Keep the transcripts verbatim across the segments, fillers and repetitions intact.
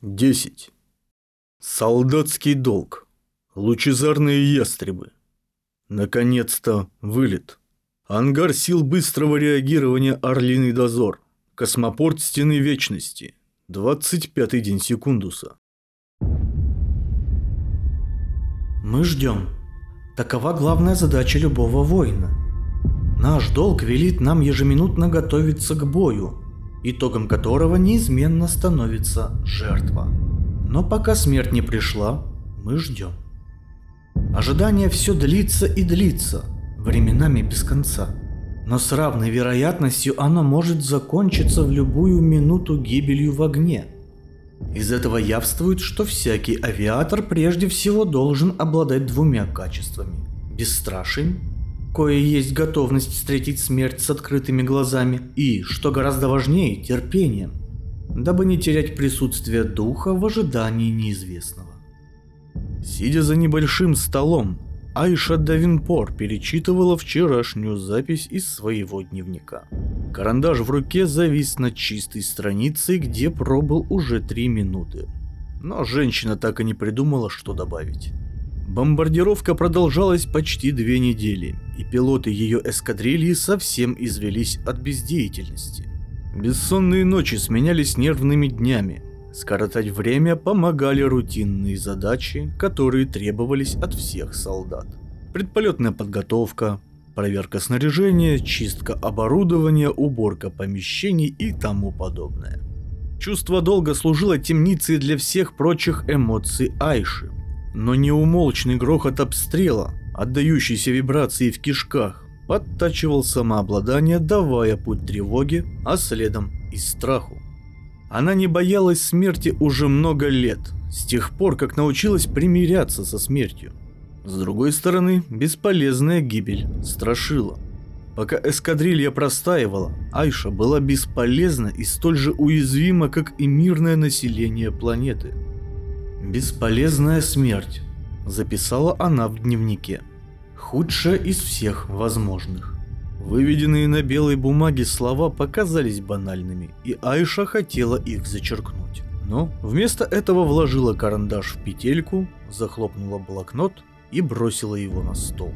десять. Солдатский долг. Лучезарные ястребы. Наконец-то вылет. Ангар сил быстрого реагирования «Орлиный дозор». Космопорт Стены Вечности. двадцать пятый день Секундуса. Мы ждем. Такова главная задача любого воина. Наш долг велит нам ежеминутно готовиться к бою, итогом которого неизменно становится жертва. Но пока смерть не пришла, мы ждем. Ожидание все длится и длится, временами без конца. Но с равной вероятностью оно может закончиться в любую минуту гибелью в огне. Из этого явствует, что всякий авиатор прежде всего должен обладать двумя качествами: бесстрашием, кое есть готовность встретить смерть с открытыми глазами, и, что гораздо важнее, терпением, дабы не терять присутствие духа в ожидании неизвестного. Сидя за небольшим столом, Айша Давинпор перечитывала вчерашнюю запись из своего дневника. Карандаш в руке завис над чистой страницей, где пробыл уже три минуты. Но женщина так и не придумала, что добавить. Бомбардировка продолжалась почти две недели, и пилоты ее эскадрильи совсем извелись от бездеятельности. Бессонные ночи сменялись нервными днями. Скоротать время помогали рутинные задачи, которые требовались от всех солдат. Предполетная подготовка, проверка снаряжения, чистка оборудования, уборка помещений и тому подобное. Чувство долга служило темницей для всех прочих эмоций Айши. Но неумолчный грохот обстрела, отдающийся вибрации в кишках, подтачивал самообладание, давая путь тревоге, а следом и страху. Она не боялась смерти уже много лет, с тех пор, как научилась примиряться со смертью. С другой стороны, бесполезная гибель страшила. Пока эскадрилья простаивала, Айша была бесполезна и столь же уязвима, как и мирное население планеты. «Бесполезная смерть», — записала она в дневнике. «Худшая из всех возможных». Выведенные на белой бумаге слова показались банальными, и Айша хотела их зачеркнуть. Но вместо этого вложила карандаш в петельку, захлопнула блокнот и бросила его на стол.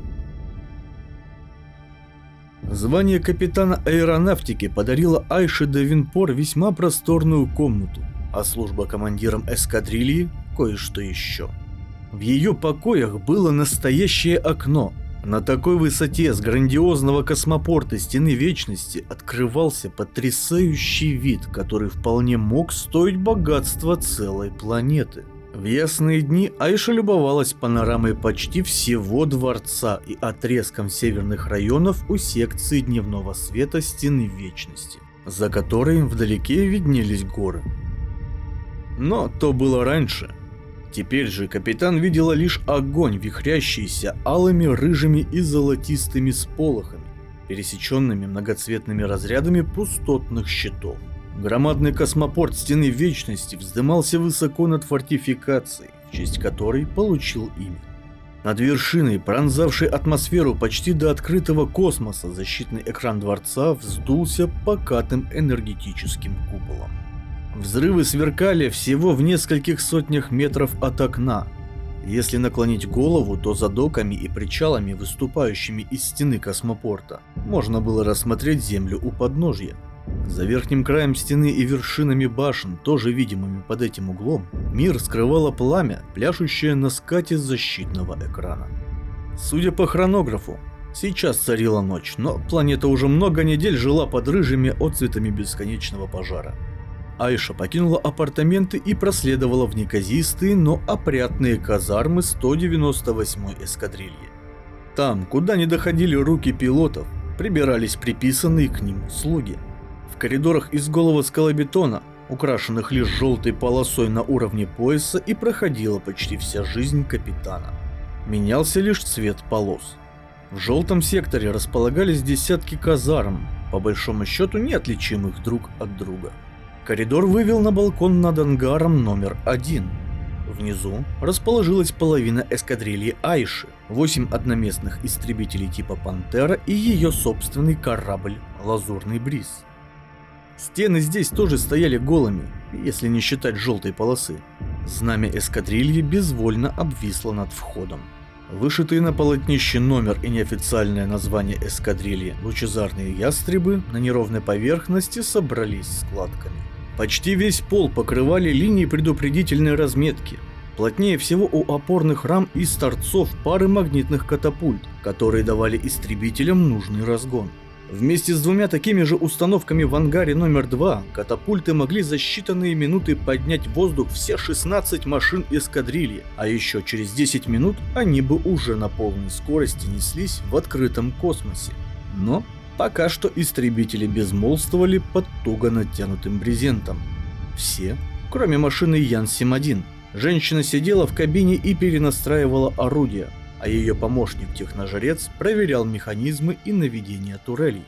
Звание капитана аэронавтики подарило Айше Давинпор весьма просторную комнату, а служба командиром эскадрильи – кое-что еще. В ее покоях было настоящее окно. На такой высоте с грандиозного космопорта Стены Вечности открывался потрясающий вид, который вполне мог стоить богатства целой планеты. В ясные дни Айша любовалась панорамой почти всего дворца и отрезком северных районов у секции дневного света Стены Вечности, за которой вдалеке виднелись горы. Но то было раньше. Теперь же капитан видела лишь огонь, вихрящийся алыми, рыжими и золотистыми сполохами, пересеченными многоцветными разрядами пустотных щитов. Громадный космопорт Стены Вечности вздымался высоко над фортификацией, в честь которой получил имя. Над вершиной, пронзавшей атмосферу почти до открытого космоса, защитный экран дворца вздулся покатым энергетическим куполом. Взрывы сверкали всего в нескольких сотнях метров от окна. Если наклонить голову, то за доками и причалами, выступающими из стены космопорта, можно было рассмотреть землю у подножья. За верхним краем стены и вершинами башен, тоже видимыми под этим углом, мир скрывало пламя, пляшущее на скате защитного экрана. Судя по хронографу, сейчас царила ночь, но планета уже много недель жила под рыжими отцветами бесконечного пожара. Айша покинула апартаменты и проследовала в неказистые, но опрятные казармы сто девяносто восьмой эскадрильи. Там, куда не доходили руки пилотов, прибирались приписанные к ним слуги. В коридорах из голого скалобетона, украшенных лишь желтой полосой на уровне пояса, и проходила почти вся жизнь капитана. Менялся лишь цвет полос. В желтом секторе располагались десятки казарм, по большому счету неотличимых друг от друга. Коридор вывел на балкон над ангаром номер один. Внизу расположилась половина эскадрильи Айши, восемь одноместных истребителей типа «Пантера» и ее собственный корабль «Лазурный бриз». Стены здесь тоже стояли голыми, если не считать желтой полосы. Знамя эскадрильи безвольно обвисло над входом. Вышитые на полотнище номер и неофициальное название эскадрильи лучезарные ястребы на неровной поверхности собрались складками. Почти весь пол покрывали линии предупредительной разметки. Плотнее всего у опорных рам из торцов пары магнитных катапульт, которые давали истребителям нужный разгон. Вместе с двумя такими же установками в ангаре номер два катапульты могли за считанные минуты поднять в воздух все шестнадцать машин эскадрильи, а еще через десять минут они бы уже на полной скорости неслись в открытом космосе. Но пока что истребители безмолвствовали под туго натянутым брезентом. Все, кроме машины Ян семь один. Женщина сидела в кабине и перенастраивала орудия, а ее помощник-техножрец проверял механизмы и наведение турелей.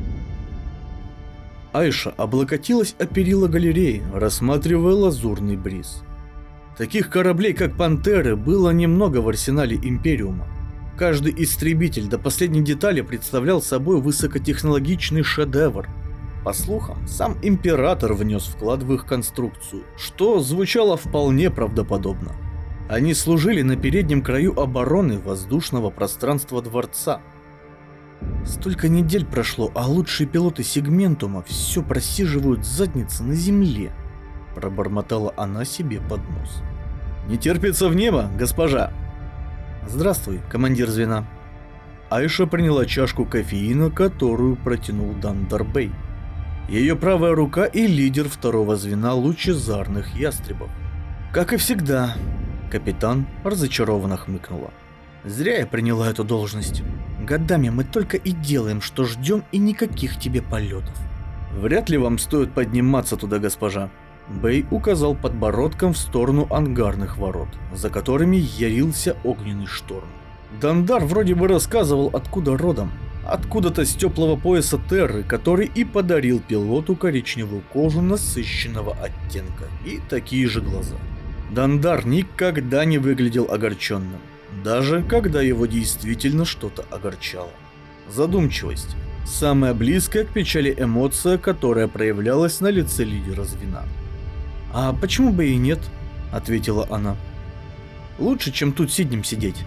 Айша облокотилась о перила галереи, рассматривая лазурный бриз. Таких кораблей, как «Пантеры», было немного в арсенале Империума. Каждый истребитель до последней детали представлял собой высокотехнологичный шедевр. По слухам, сам Император внес вклад в их конструкцию, что звучало вполне правдоподобно. Они служили на переднем краю обороны воздушного пространства дворца. Столько недель прошло, а лучшие пилоты сегментума все просиживают задницы на земле, пробормотала она себе под нос. Не терпится в небо, госпожа. Здравствуй, командир звена. Айша приняла чашку кофеина, которую протянул Дандар Бэй. Ее правая рука и лидер второго звена лучезарных ястребов. Как и всегда. Капитан разочарованно хмыкнула. Зря я приняла эту должность. Годами мы только и делаем, что ждем, и никаких тебе полетов. Вряд ли вам стоит подниматься туда, госпожа. Бэй указал подбородком в сторону ангарных ворот, за которыми ярился огненный шторм. Дандар вроде бы рассказывал, откуда родом. Откуда-то с теплого пояса Терры, который и подарил пилоту коричневую кожу насыщенного оттенка и такие же глаза. Дандар никогда не выглядел огорченным, даже когда его действительно что-то огорчало. Задумчивость – самая близкая к печали эмоция, которая проявлялась на лице лидера звена. «А почему бы и нет?» – ответила она. «Лучше, чем тут сиднем сидеть.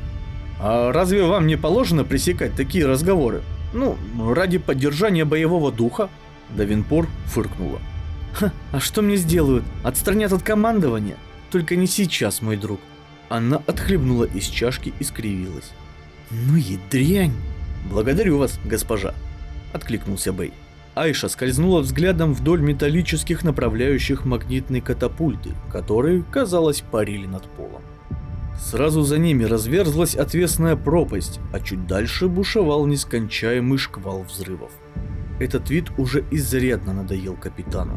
А разве вам не положено пресекать такие разговоры? Ну, ради поддержания боевого духа?» Давинпор фыркнула. «Ха, а что мне сделают? Отстранят от командования? Только не сейчас, мой друг». Она отхлебнула из чашки и скривилась. «Ну и дрянь!» «Благодарю вас, госпожа», — откликнулся Бэй. Айша скользнула взглядом вдоль металлических направляющих магнитной катапульты, которые, казалось, парили над полом. Сразу за ними разверзлась отвесная пропасть, а чуть дальше бушевал нескончаемый шквал взрывов. Этот вид уже изрядно надоел капитану.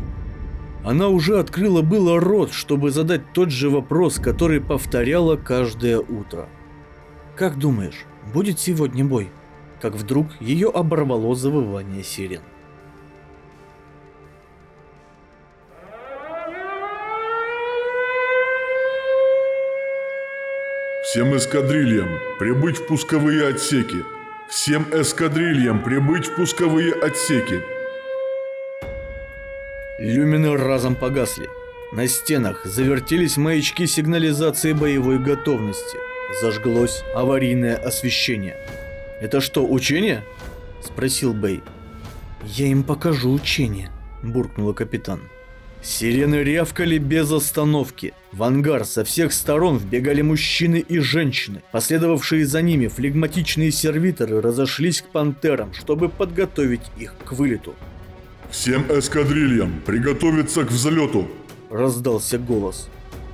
Она уже открыла было рот, чтобы задать тот же вопрос, который повторяла каждое утро. «Как думаешь, будет сегодня бой?» Как вдруг ее оборвало завывание сирен. Всем эскадрильям прибыть в пусковые отсеки. Всем эскадрильям прибыть в пусковые отсеки. Люмины разом погасли. На стенах завертелись маячки сигнализации боевой готовности. Зажглось аварийное освещение. «Это что, учение?» – спросил Бэй. «Я им покажу учение», – буркнула капитан. Сирены рявкали без остановки. В ангар со всех сторон вбегали мужчины и женщины. Последовавшие за ними флегматичные сервиторы разошлись к пантерам, чтобы подготовить их к вылету. «Всем эскадрильям приготовиться к взлету!» – раздался голос.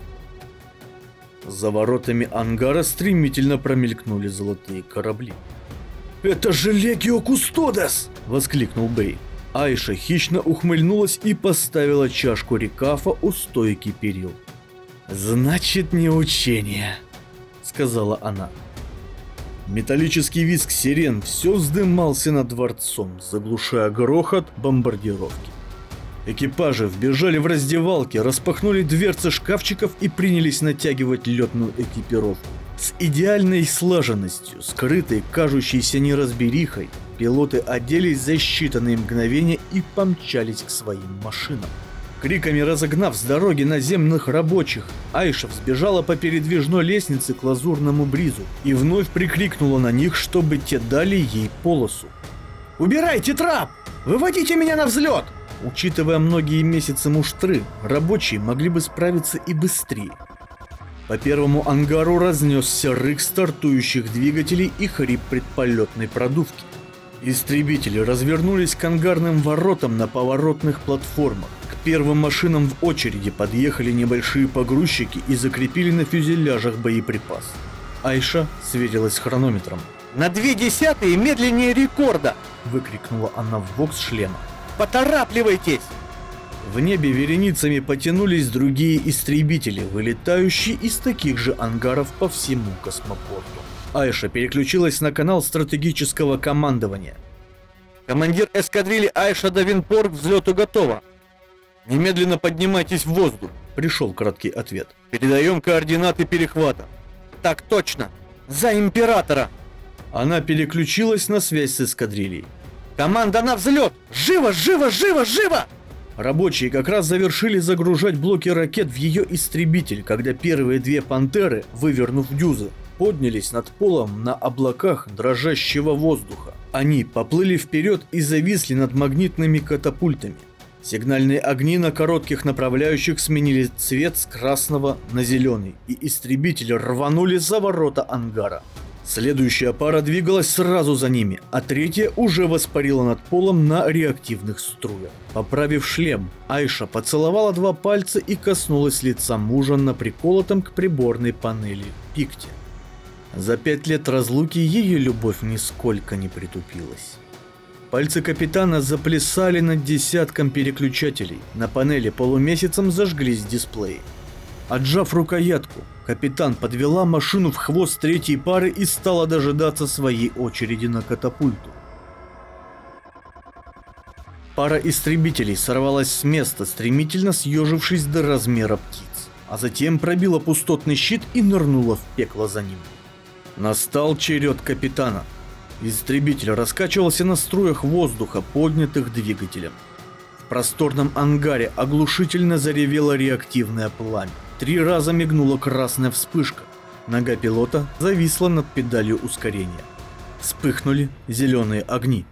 За воротами ангара стремительно промелькнули золотые корабли. «Это же Легио Кустодес!» – воскликнул Бэй. Айша хищно ухмыльнулась и поставила чашку рекафа у стойки перил. «Значит, не учение», — сказала она. Металлический визг сирен все вздымался над дворцом, заглушая грохот бомбардировки. Экипажи вбежали в раздевалки, распахнули дверцы шкафчиков и принялись натягивать летную экипировку. С идеальной слаженностью, скрытой кажущейся неразберихой, пилоты оделись за считанные мгновения и помчались к своим машинам. Криками разогнав с дороги наземных рабочих, Айша взбежала по передвижной лестнице к лазурному бризу и вновь прикрикнула на них, чтобы те дали ей полосу. «Убирайте трап! Выводите меня на взлет!» Учитывая многие месяцы муштры, рабочие могли бы справиться и быстрее. По первому ангару разнесся рык стартующих двигателей и хрип предполетной продувки. Истребители развернулись к ангарным воротам на поворотных платформах. К первым машинам в очереди подъехали небольшие погрузчики и закрепили на фюзеляжах боеприпас. Айша сверилась с хронометром. «На две десятые медленнее рекорда!» — выкрикнула она в бокс шлема. «Поторапливайтесь!» В небе вереницами потянулись другие истребители, вылетающие из таких же ангаров по всему космопорту. Айша переключилась на канал стратегического командования. «Командир эскадрильи Айша Давинпор к взлету готова. Немедленно поднимайтесь в воздух!» — пришел краткий ответ. «Передаем координаты перехвата». «Так точно! За императора!» Она переключилась на связь с эскадрильей. «Команда на взлет! Живо, живо, живо, живо!» Рабочие как раз завершили загружать блоки ракет в ее истребитель, когда первые две пантеры, вывернув дюзы, поднялись над полом на облаках дрожащего воздуха. Они поплыли вперед и зависли над магнитными катапультами. Сигнальные огни на коротких направляющих сменили цвет с красного на зеленый, и истребители рванули за ворота ангара. Следующая пара двигалась сразу за ними, а третья уже воспарила над полом на реактивных струях. Поправив шлем, Айша поцеловала два пальца и коснулась лица мужа на приколотом к приборной панели пикте. За пять лет разлуки ее любовь нисколько не притупилась. Пальцы капитана заплясали над десятком переключателей, на панели полумесяцем зажглись дисплеи. Отжав рукоятку, капитан подвела машину в хвост третьей пары и стала дожидаться своей очереди на катапульту. Пара истребителей сорвалась с места, стремительно съежившись до размера птиц, а затем пробила пустотный щит и нырнула в пекло за ним. Настал черед капитана. Истребитель раскачивался на струях воздуха, поднятых двигателем. В просторном ангаре оглушительно заревело реактивное пламя. Три раза мигнула красная вспышка. Нога пилота зависла над педалью ускорения. Вспыхнули зеленые огни.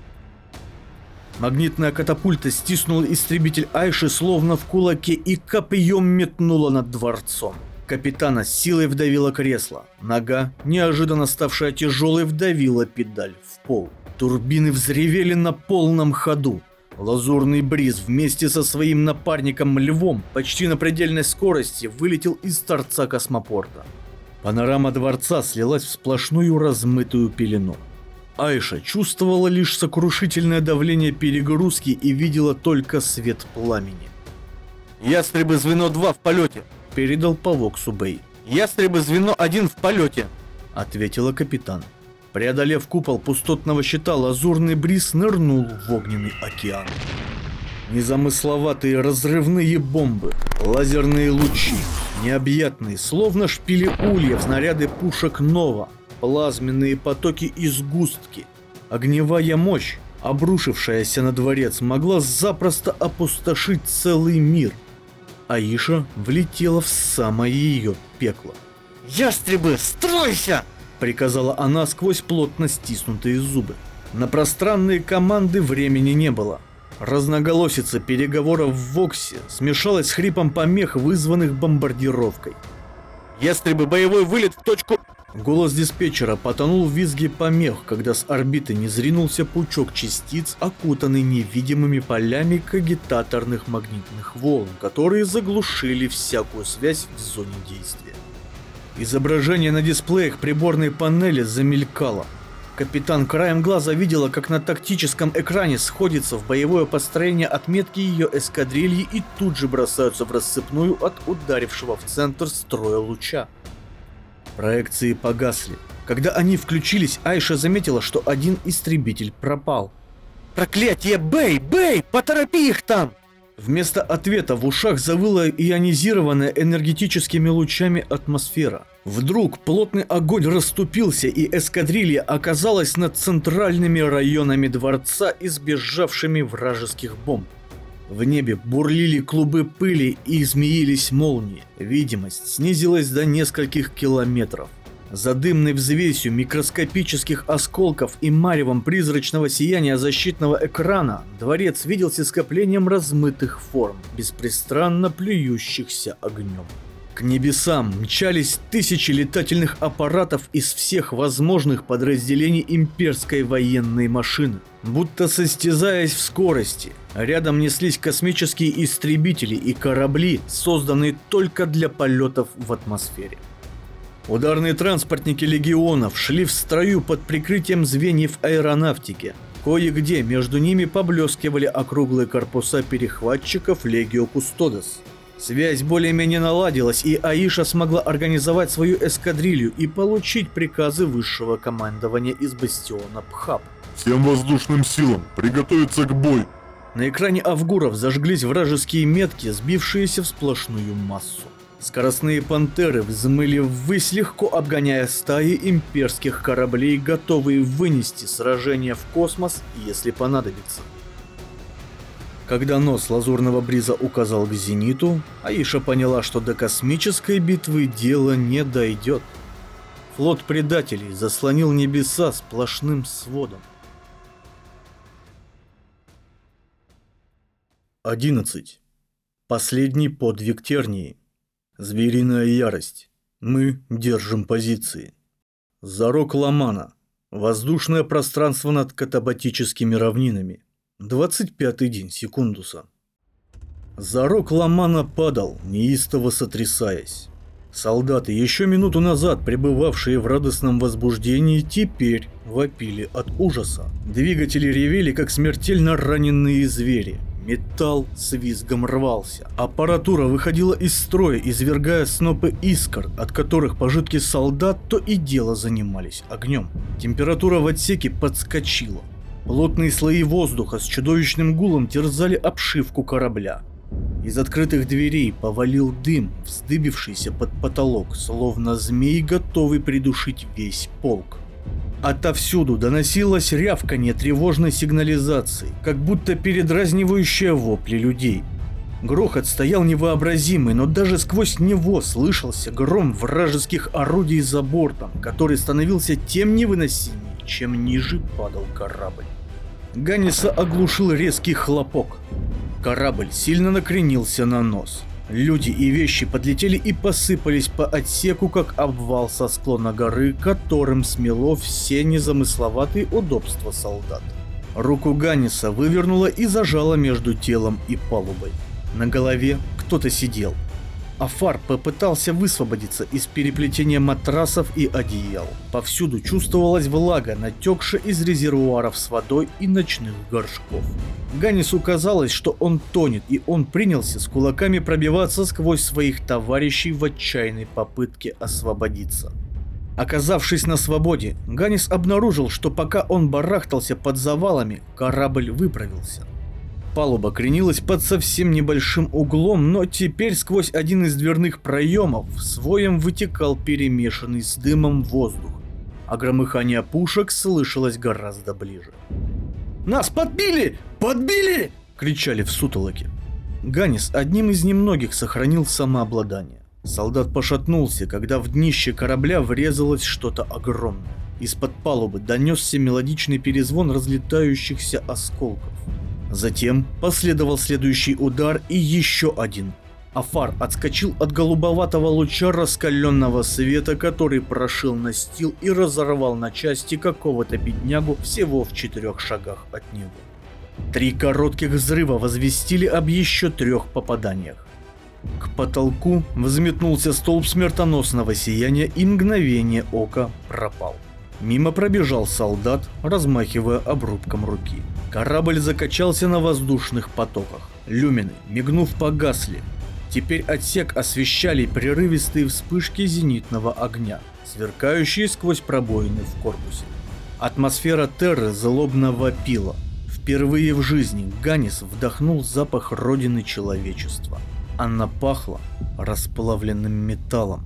Магнитная катапульта стиснула истребитель Айши словно в кулаке и копьем метнула над дворцом. Капитана с силой вдавило кресло. Нога, неожиданно ставшая тяжелой, вдавила педаль в пол. Турбины взревели на полном ходу. Лазурный бриз вместе со своим напарником Львом почти на предельной скорости вылетел из торца космопорта. Панорама дворца слилась в сплошную размытую пелену. Айша чувствовала лишь сокрушительное давление перегрузки и видела только свет пламени. «Ястребы звено два в полете!» — передал по воксу Бэй. «Ястребы звено один в полете!» — ответила капитан. Преодолев купол пустотного щита, лазурный бриз нырнул в огненный океан. Незамысловатые разрывные бомбы, лазерные лучи, необъятные, словно шпили ульев, снаряды пушек Нова, плазменные потоки и сгустки. Огневая мощь, обрушившаяся на дворец, могла запросто опустошить целый мир. Аиша влетела в самое ее пекло. «Ястребы, стройся!» — приказала она сквозь плотно стиснутые зубы. На пространные команды времени не было. Разноголосица переговоров в Воксе смешалась с хрипом помех, вызванных бомбардировкой. «Ястребы, боевой вылет в точку...» Голос диспетчера потонул в визге помех, когда с орбиты не зринулся пучок частиц, окутанный невидимыми полями кагитаторных магнитных волн, которые заглушили всякую связь в зоне действия. Изображение на дисплеях приборной панели замелькало. Капитан краем глаза видела, как на тактическом экране сходятся в боевое построение отметки ее эскадрильи и тут же бросаются в рассыпную от ударившего в центр строя луча. Проекции погасли. Когда они включились, Айша заметила, что один истребитель пропал. «Проклятие, Бэй, Бэй, поторопи их там!» Вместо ответа в ушах завыла ионизированная энергетическими лучами атмосфера. Вдруг плотный огонь расступился, и эскадрилья оказалась над центральными районами дворца, избежавшими вражеских бомб. В небе бурлили клубы пыли и змеились молнии. Видимость снизилась до нескольких километров. За дымной взвесью микроскопических осколков и маревом призрачного сияния защитного экрана дворец виделся скоплением размытых форм, беспрестанно плюющихся огнем. К небесам мчались тысячи летательных аппаратов из всех возможных подразделений имперской военной машины, будто состязаясь в скорости. Рядом неслись космические истребители и корабли, созданные только для полетов в атмосфере. Ударные транспортники легионов шли в строю под прикрытием звеньев аэронавтики. Кое-где между ними поблескивали округлые корпуса перехватчиков Легио Кустодес. Связь более-менее наладилась, и Аиша смогла организовать свою эскадрилью и получить приказы высшего командования из бастиона Пхаб. Всем воздушным силам приготовиться к бою. На экране Авгуров зажглись вражеские метки, сбившиеся в сплошную массу. Скоростные пантеры взмыли ввысь, легко обгоняя стаи имперских кораблей, готовые вынести сражение в космос, если понадобится. Когда нос лазурного бриза указал к зениту, Аиша поняла, что до космической битвы дело не дойдет. Флот предателей заслонил небеса сплошным сводом. одиннадцать. Последний подвиг Тернии. Звериная ярость. Мы держим позиции. Зарок Ламана. Воздушное пространство над катабатическими равнинами. двадцать пятый день Секундуса. Зарок Ламана падал, неистово сотрясаясь. Солдаты, еще минуту назад пребывавшие в радостном возбуждении, теперь вопили от ужаса. Двигатели ревели, как смертельно раненые звери. Металл с визгом рвался. Аппаратура выходила из строя, извергая снопы искр, от которых пожитки солдат то и дело занимались огнем. Температура в отсеке подскочила. Плотные слои воздуха с чудовищным гулом терзали обшивку корабля. Из открытых дверей повалил дым, вздыбившийся под потолок, словно змей, готовый придушить весь полк. Отовсюду доносилось рявканье тревожной сигнализации, как будто передразнивающее вопли людей. Грохот стоял невообразимый, но даже сквозь него слышался гром вражеских орудий за бортом, который становился тем невыносимее, чем ниже падал корабль. Ганниса оглушил резкий хлопок. Корабль сильно накренился на нос. Люди и вещи подлетели и посыпались по отсеку, как обвал со склона горы, которым смело все незамысловатые удобства солдат. Руку Ганниса вывернуло и зажало между телом и палубой. На голове кто-то сидел. Афар попытался высвободиться из переплетения матрасов и одеял. Повсюду чувствовалась влага, натекшая из резервуаров с водой и ночных горшков. Ганнису казалось, что он тонет, и он принялся с кулаками пробиваться сквозь своих товарищей в отчаянной попытке освободиться. Оказавшись на свободе, Ганнис обнаружил, что пока он барахтался под завалами, корабль выправился. Палуба кренилась под совсем небольшим углом, но теперь сквозь один из дверных проемов с воем вытекал перемешанный с дымом воздух, а громыхание пушек слышалось гораздо ближе. «Нас подбили! Подбили!» — кричали в сутолоке. Ганнис одним из немногих сохранил самообладание. Солдат пошатнулся, когда в днище корабля врезалось что-то огромное. Из-под палубы донесся мелодичный перезвон разлетающихся осколков. Затем последовал следующий удар и еще один. Афар отскочил от голубоватого луча раскаленного света, который прошил настил и разорвал на части какого-то беднягу всего в четырех шагах от него. Три коротких взрыва возвестили об еще трех попаданиях. К потолку взметнулся столб смертоносного сияния и мгновение ока пропал. Мимо пробежал солдат, размахивая обрубком руки. Корабль закачался на воздушных потоках. Люмины, мигнув, погасли. Теперь отсек освещали прерывистые вспышки зенитного огня, сверкающие сквозь пробоины в корпусе. Атмосфера Терры злобно вопила. Впервые в жизни Ганнис вдохнул запах родины человечества. Она пахла расплавленным металлом.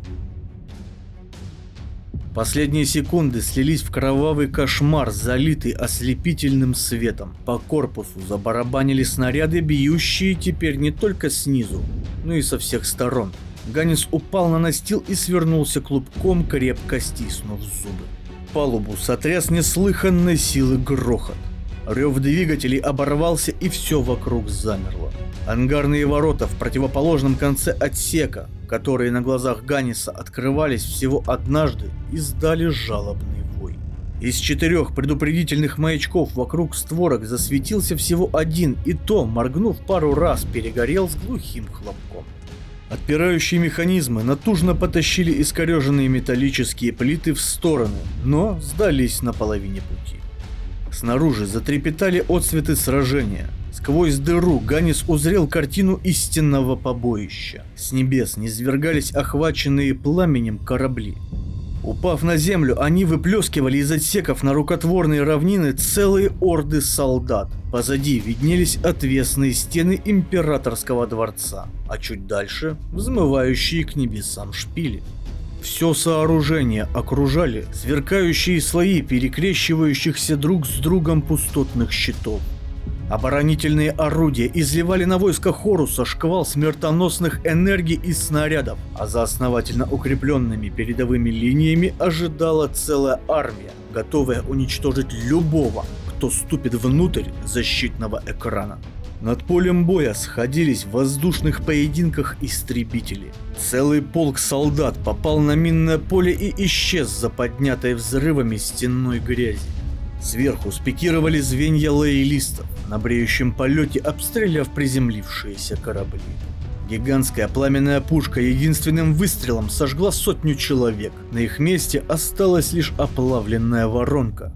Последние секунды слились в кровавый кошмар, залитый ослепительным светом. По корпусу забарабанили снаряды, бьющие теперь не только снизу, но и со всех сторон. Ганнис упал на настил и свернулся клубком, крепко стиснув зубы. Палубу сотряс неслыханной силы грохот. Рев двигателей оборвался, и все вокруг замерло. Ангарные ворота в противоположном конце отсека, которые на глазах Ганниса открывались всего однажды, издали жалобный вой. Из четырех предупредительных маячков вокруг створок засветился всего один, и то, моргнув пару раз, перегорел с глухим хлопком. Отпирающие механизмы натужно потащили искореженные металлические плиты в стороны, но сдались на половине пути. Снаружи затрепетали отсветы сражения. Сквозь дыру Ганнис узрел картину истинного побоища. С небес низвергались охваченные пламенем корабли. Упав на землю, они выплескивали из отсеков на рукотворные равнины целые орды солдат. Позади виднелись отвесные стены императорского дворца, а чуть дальше взмывающие к небесам шпили. Все сооружение окружали сверкающие слои перекрещивающихся друг с другом пустотных щитов. Оборонительные орудия изливали на войско Хоруса шквал смертоносных энергий и снарядов, а за основательно укрепленными передовыми линиями ожидала целая армия, готовая уничтожить любого, кто ступит внутрь защитного экрана. Над полем боя сходились в воздушных поединках истребители. Целый полк солдат попал на минное поле и исчез за поднятой взрывами стенной грязи. Сверху спикировали звенья лоялистов, на бреющем полете обстреляв приземлившиеся корабли. Гигантская пламенная пушка единственным выстрелом сожгла сотню человек. На их месте осталась лишь оплавленная воронка.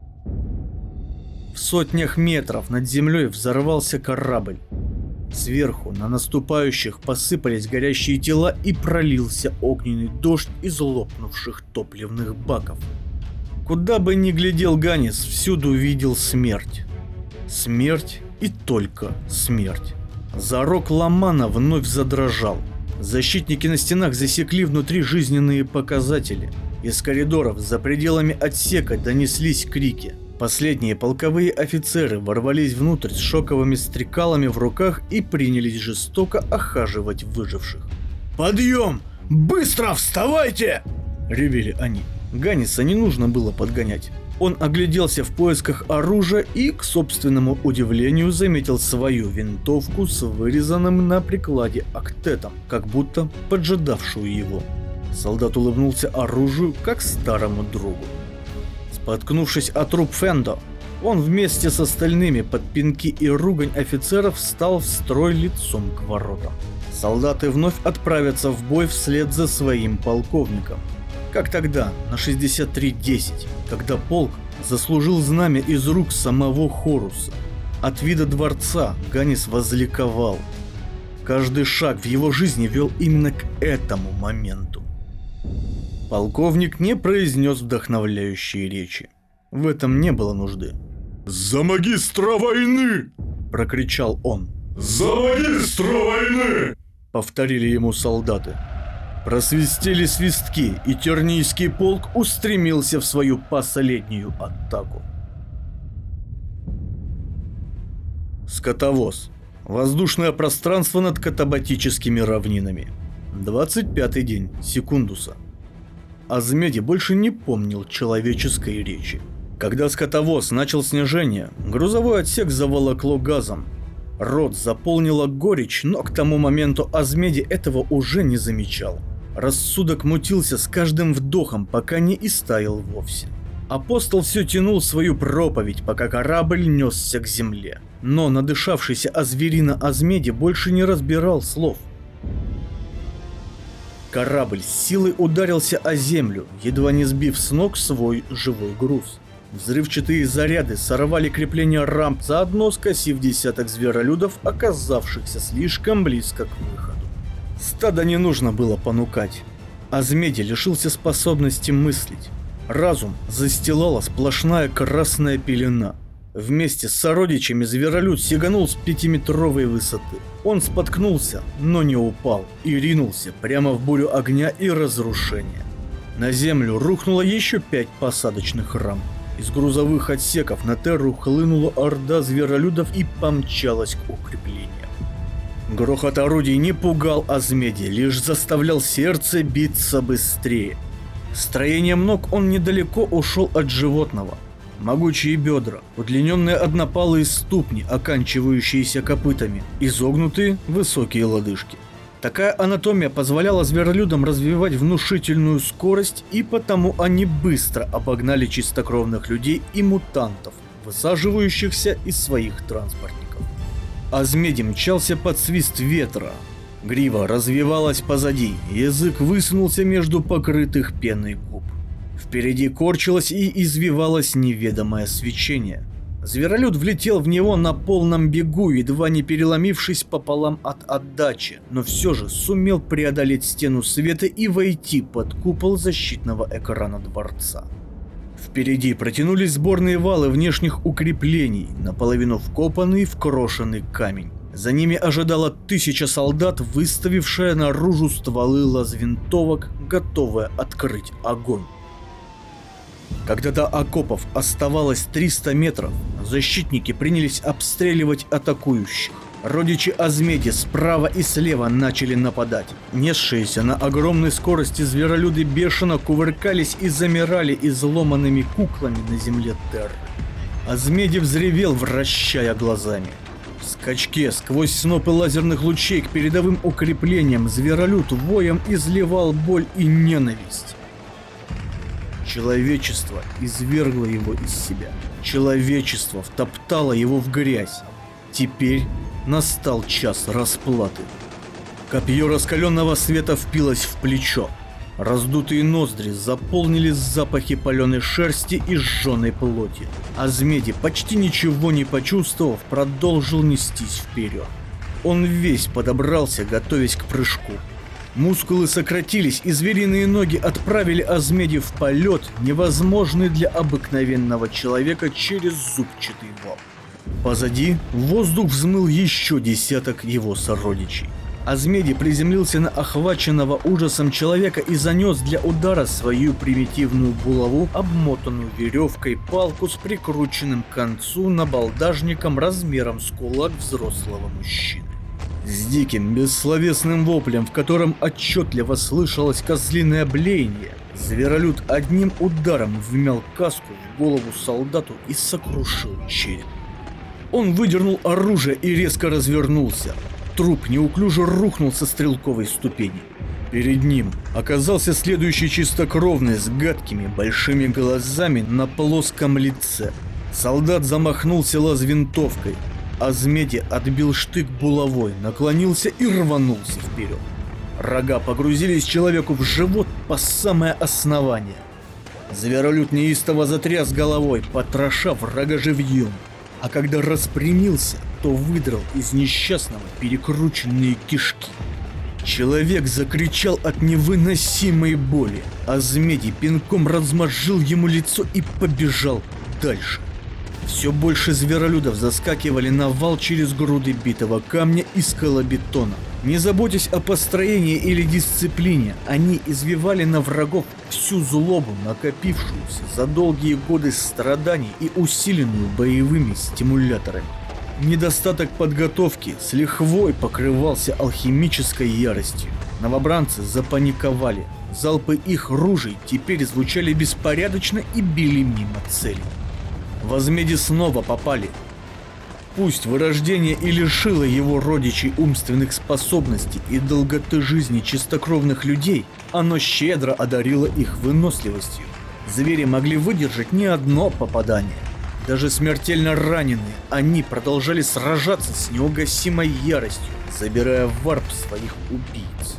В сотнях метров над землей взорвался корабль. Сверху на наступающих посыпались горящие тела и пролился огненный дождь из лопнувших топливных баков. Куда бы ни глядел Ганнис, всюду видел смерть. Смерть и только смерть. Зарок Ламана вновь задрожал. Защитники на стенах засекли внутри жизненные показатели. Из коридоров за пределами отсека донеслись крики. Последние полковые офицеры ворвались внутрь с шоковыми стрекалами в руках и принялись жестоко охаживать выживших. «Подъем! Быстро вставайте!» — ревели они. Ганниса не нужно было подгонять. Он огляделся в поисках оружия и, к собственному удивлению, заметил свою винтовку с вырезанным на прикладе октетом, как будто поджидавшую его. Солдат улыбнулся оружию, как старому другу. Споткнувшись о труп Фендо, он вместе с остальными под пинки и ругань офицеров встал в строй лицом к воротам. Солдаты вновь отправятся в бой вслед за своим полковником. Как тогда, на шестьдесят три десять, когда полк заслужил знамя из рук самого Хоруса. От вида дворца Ганнис возликовал. Каждый шаг в его жизни вел именно к этому моменту. Полковник не произнес вдохновляющие речи. В этом не было нужды. «За магистра войны!» – прокричал он. «За магистра войны!» – повторили ему солдаты. Просвистели свистки, и Тернийский полк устремился в свою последнюю атаку. Скотовоз. Воздушное пространство над катабатическими равнинами. двадцать пятый день Секундуса. Азмеди больше не помнил человеческой речи. Когда скотовоз начал снижение, грузовой отсек заволокло газом. Рот заполнила горечь, но к тому моменту Азмеди этого уже не замечал. Рассудок мутился с каждым вдохом, пока не истаял вовсе. Апостол все тянул свою проповедь, пока корабль несся к земле. Но надышавшийся озверина Азмеди больше не разбирал слов. Корабль с силой ударился о землю, едва не сбив с ног свой живой груз. Взрывчатые заряды сорвали крепление рамп, заодно скосив десяток зверолюдов, оказавшихся слишком близко к выходу. Стадо не нужно было понукать. Азмеди лишился способности мыслить. Разум застилала сплошная красная пелена. Вместе с сородичами зверолюд сиганул с пятиметровой высоты. Он споткнулся, но не упал, и ринулся прямо в бурю огня и разрушения. На землю рухнуло еще пять посадочных рам. Из грузовых отсеков на Терру хлынула орда зверолюдов и помчалась к укреплениям. Грохот орудий не пугал Азмеди, лишь заставлял сердце биться быстрее. Строением ног он недалеко ушел от животного. Могучие бедра, удлиненные однопалые ступни, оканчивающиеся копытами, изогнутые высокие лодыжки. Такая анатомия позволяла зверолюдам развивать внушительную скорость, и потому они быстро обогнали чистокровных людей и мутантов, высаживающихся из своих транспортников. Азмеди мчался под свист ветра. Грива развивалась позади, язык высунулся между покрытых пеной губ. Впереди корчилось и извивалось неведомое свечение. Зверолюд влетел в него на полном бегу, едва не переломившись пополам от отдачи, но все же сумел преодолеть стену света и войти под купол защитного экрана дворца. Впереди протянулись сборные валы внешних укреплений, наполовину вкопанный в крошенный камень. За ними ожидала тысяча солдат, выставившая наружу стволы лаз-винтовок, готовая открыть огонь. Когда до окопов оставалось триста метров, защитники принялись обстреливать атакующих. Родичи Азмеди справа и слева начали нападать. Несшиеся на огромной скорости зверолюды бешено кувыркались и замирали изломанными куклами на земле Терры. Азмеди взревел, вращая глазами. В скачке сквозь снопы лазерных лучей к передовым укреплениям зверолюд воем изливал боль и ненависть. Человечество извергло его из себя. Человечество втоптало его в грязь. Теперь настал час расплаты. Копье раскаленного света впилось в плечо. Раздутые ноздри заполнили запахи паленой шерсти и сжженной плоти. Азмеди, почти ничего не почувствовав, продолжил нестись вперед. Он весь подобрался, готовясь к прыжку. Мускулы сократились, и звериные ноги отправили Азмеди в полет, невозможный для обыкновенного человека через зубчатый вал. Позади в воздух взмыл еще десяток его сородичей. Азмеди приземлился на охваченного ужасом человека и занес для удара свою примитивную булаву, обмотанную веревкой палку с прикрученным к концу набалдажником размером с кулак взрослого мужчины. С диким, бессловесным воплем, в котором отчетливо слышалось козлиное блеяние, зверолюд одним ударом вмял каску в голову солдату и сокрушил череп. Он выдернул оружие и резко развернулся. Труп неуклюже рухнул со стрелковой ступени. Перед ним оказался следующий чистокровный с гадкими большими глазами на плоском лице. Солдат замахнулся лаз-винтовкой. Азмеди отбил штык булавой, наклонился и рванулся вперед. Рога погрузились человеку в живот по самое основание. Зверолюд неистово затряс головой, потроша врага живьем. А когда распрямился, то выдрал из несчастного перекрученные кишки. Человек закричал от невыносимой боли. Азмеди пинком размозжил ему лицо и побежал дальше. Все больше зверолюдов заскакивали на вал через груды битого камня и скалобетона. Не заботясь о построении или дисциплине, они извивали на врагов всю злобу, накопившуюся за долгие годы страданий и усиленную боевыми стимуляторами. Недостаток подготовки с лихвой покрывался алхимической яростью. Новобранцы запаниковали. Залпы их ружей теперь звучали беспорядочно и били мимо цели. В Азмеди снова попали. Пусть вырождение и лишило его родичей умственных способностей и долготы жизни чистокровных людей, оно щедро одарило их выносливостью. Звери могли выдержать не одно попадание. Даже смертельно раненые, они продолжали сражаться с неугасимой яростью, забирая в варп своих убийц.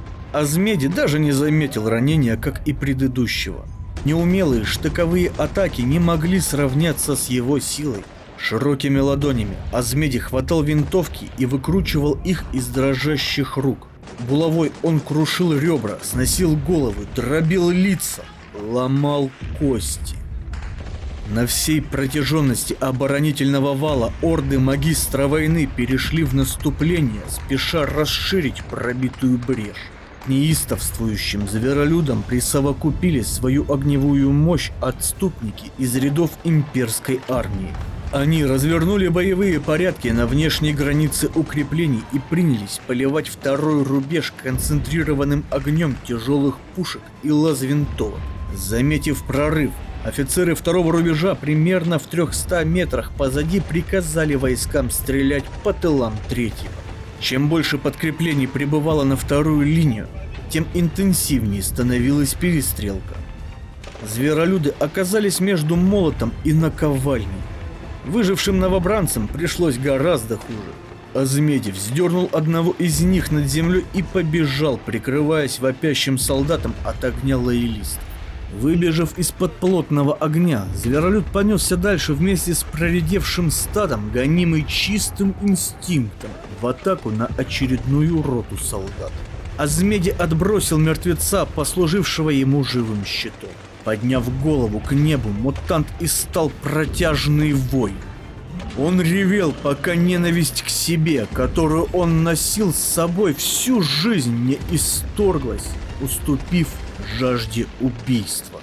Азмеди даже не заметил ранения, как и предыдущего. Неумелые штыковые атаки не могли сравняться с его силой. Широкими ладонями Азмеди хватал винтовки и выкручивал их из дрожащих рук. Булавой он крушил ребра, сносил головы, дробил лица, ломал кости. На всей протяженности оборонительного вала орды магистра войны перешли в наступление, спеша расширить пробитую брешь. К неистовствующим зверолюдам присовокупились свою огневую мощь отступники из рядов имперской армии. Они развернули боевые порядки на внешней границе укреплений и принялись поливать второй рубеж концентрированным огнем тяжелых пушек и лаз-винтовок. Заметив прорыв, офицеры второго рубежа примерно в трехстах метрах позади приказали войскам стрелять по тылам третьего. Чем больше подкреплений прибывало на вторую линию, тем интенсивнее становилась перестрелка. Зверолюды оказались между молотом и наковальней. Выжившим новобранцам пришлось гораздо хуже. Азмедев вздернул одного из них над землей и побежал, прикрываясь вопящим солдатам от огня лоялистов. Выбежав из-под плотного огня, зверолюд понесся дальше вместе с проредевшим стадом, гонимый чистым инстинктом, в атаку на очередную роту солдат. Азмеди отбросил мертвеца, послужившего ему живым щитом. Подняв голову к небу, мутант истал протяжный вой. Он ревел, пока ненависть к себе, которую он носил с собой всю жизнь, не исторглась, уступив жажде убийства.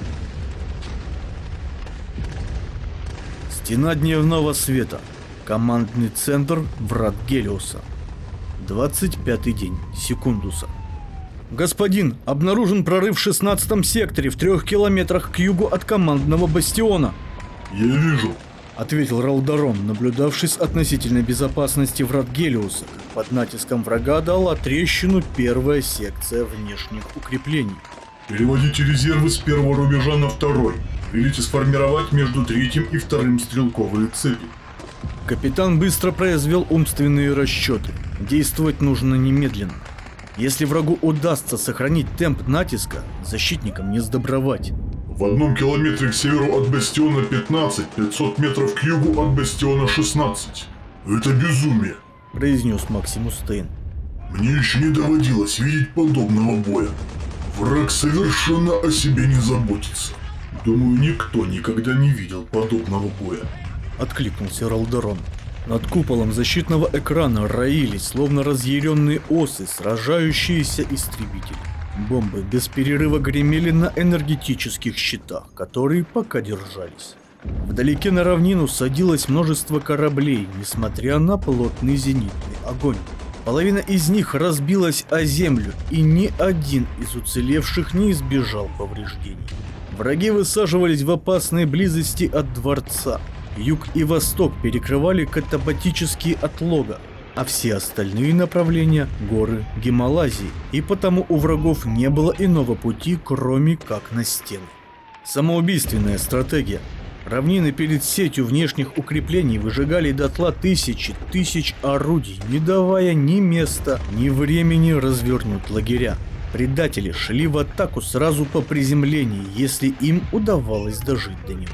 Стена дневного света. Командный центр врат Гелиоса. двадцать пятый день Секундуса. Господин, обнаружен прорыв в шестнадцатом секторе в трех километрах к югу от командного бастиона. Я вижу, Ответил Ралдарон, наблюдавший с относительной безопасности врат Гелиоса, как под натиском врага дала трещину первая секция внешних укреплений. Переводите резервы с первого рубежа на второй. Велите сформировать между третьим и вторым стрелковые цепи. Капитан быстро произвел умственные расчеты. Действовать нужно немедленно. Если врагу удастся сохранить темп натиска, защитникам не сдобровать. В одном километре к северу от бастиона пятнадцать, пятьсот метров к югу от бастиона шестнадцать. Это безумие, Произнес Максимус Тейн. Мне еще не доводилось видеть подобного боя. Враг совершенно о себе не заботится. Думаю, никто никогда не видел подобного боя. Откликнулся Ралдарон. Над куполом защитного экрана роились, словно разъяренные осы, сражающиеся истребители. Бомбы без перерыва гремели на энергетических щитах, которые пока держались. Вдалеке на равнину садилось множество кораблей, несмотря на плотный зенитный огонь. Половина из них разбилась о землю, и ни один из уцелевших не избежал повреждений. Враги высаживались в опасной близости от дворца. Юг и восток перекрывали катабатические отлога, а все остальные направления – горы Гималазии, и потому у врагов не было иного пути, кроме как на стены. Самоубийственная стратегия. Равнины перед сетью внешних укреплений выжигали дотла тысячи тысяч орудий, не давая ни места, ни времени развернуть лагеря. Предатели шли в атаку сразу по приземлении, если им удавалось дожить до него.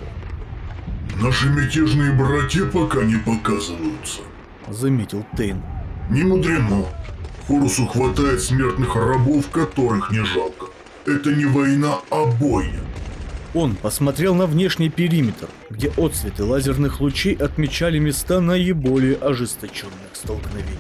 Наши мятежные братья пока не показываются, Заметил Тейн. Не мудрено. Хорусу хватает смертных рабов, которых не жалко. Это не война, а бойня. Он посмотрел на внешний периметр, где отсветы лазерных лучей отмечали места наиболее ожесточенных столкновений.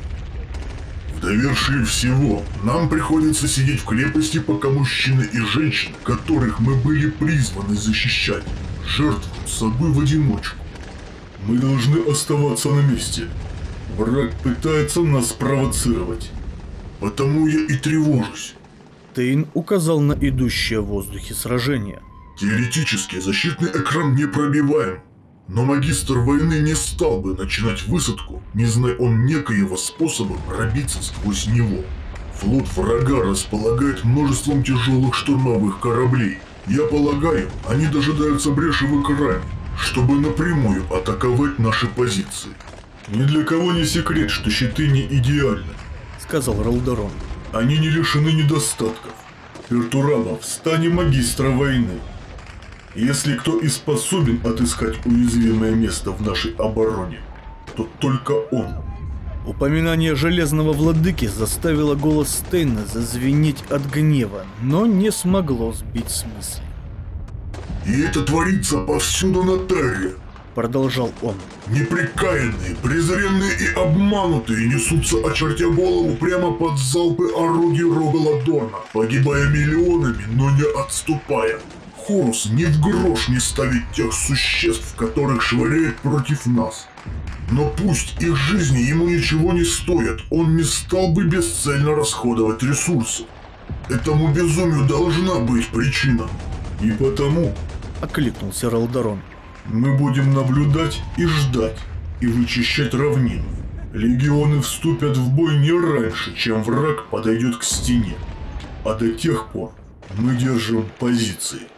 В довершие всего, нам приходится сидеть в крепости, пока мужчины и женщины, которых мы были призваны защищать, жертвуют собой в одиночку. Мы должны оставаться на месте. Враг пытается нас спровоцировать. Потому я и тревожусь. Тейн указал на идущее в воздухе сражение. Теоретически защитный экран не пробиваем. Но магистр войны не стал бы начинать высадку, не зная он некоего способа пробиться сквозь него. Флот врага располагает множеством тяжелых штурмовых кораблей. Я полагаю, они дожидаются бреши в экране, чтобы напрямую атаковать наши позиции. Ни для кого не секрет, что щиты не идеальны, Сказал Ралдарон. Они не лишены недостатков. Пертураба в стане магистра войны. Если кто и способен отыскать уязвимое место в нашей обороне, то только он. Упоминание Железного Владыки заставило голос Тейна зазвенеть от гнева, но не смогло сбить с мысли. И это творится повсюду на Терре. Продолжал он. Неприкаянные, презренные и обманутые несутся, очертя голову, прямо под залпы орудий Рогаладорна, погибая миллионами, но не отступая. Хорус ни в грош не ставит тех существ, которых швыряет против нас. Но пусть их жизни ему ничего не стоят, он не стал бы бесцельно расходовать ресурсы. Этому безумию должна быть причина. И потому... Окликнул сэр Элдорон. Мы будем наблюдать и ждать, и вычищать равнину. Легионы вступят в бой не раньше, чем враг подойдет к стене. А до тех пор мы держим позиции.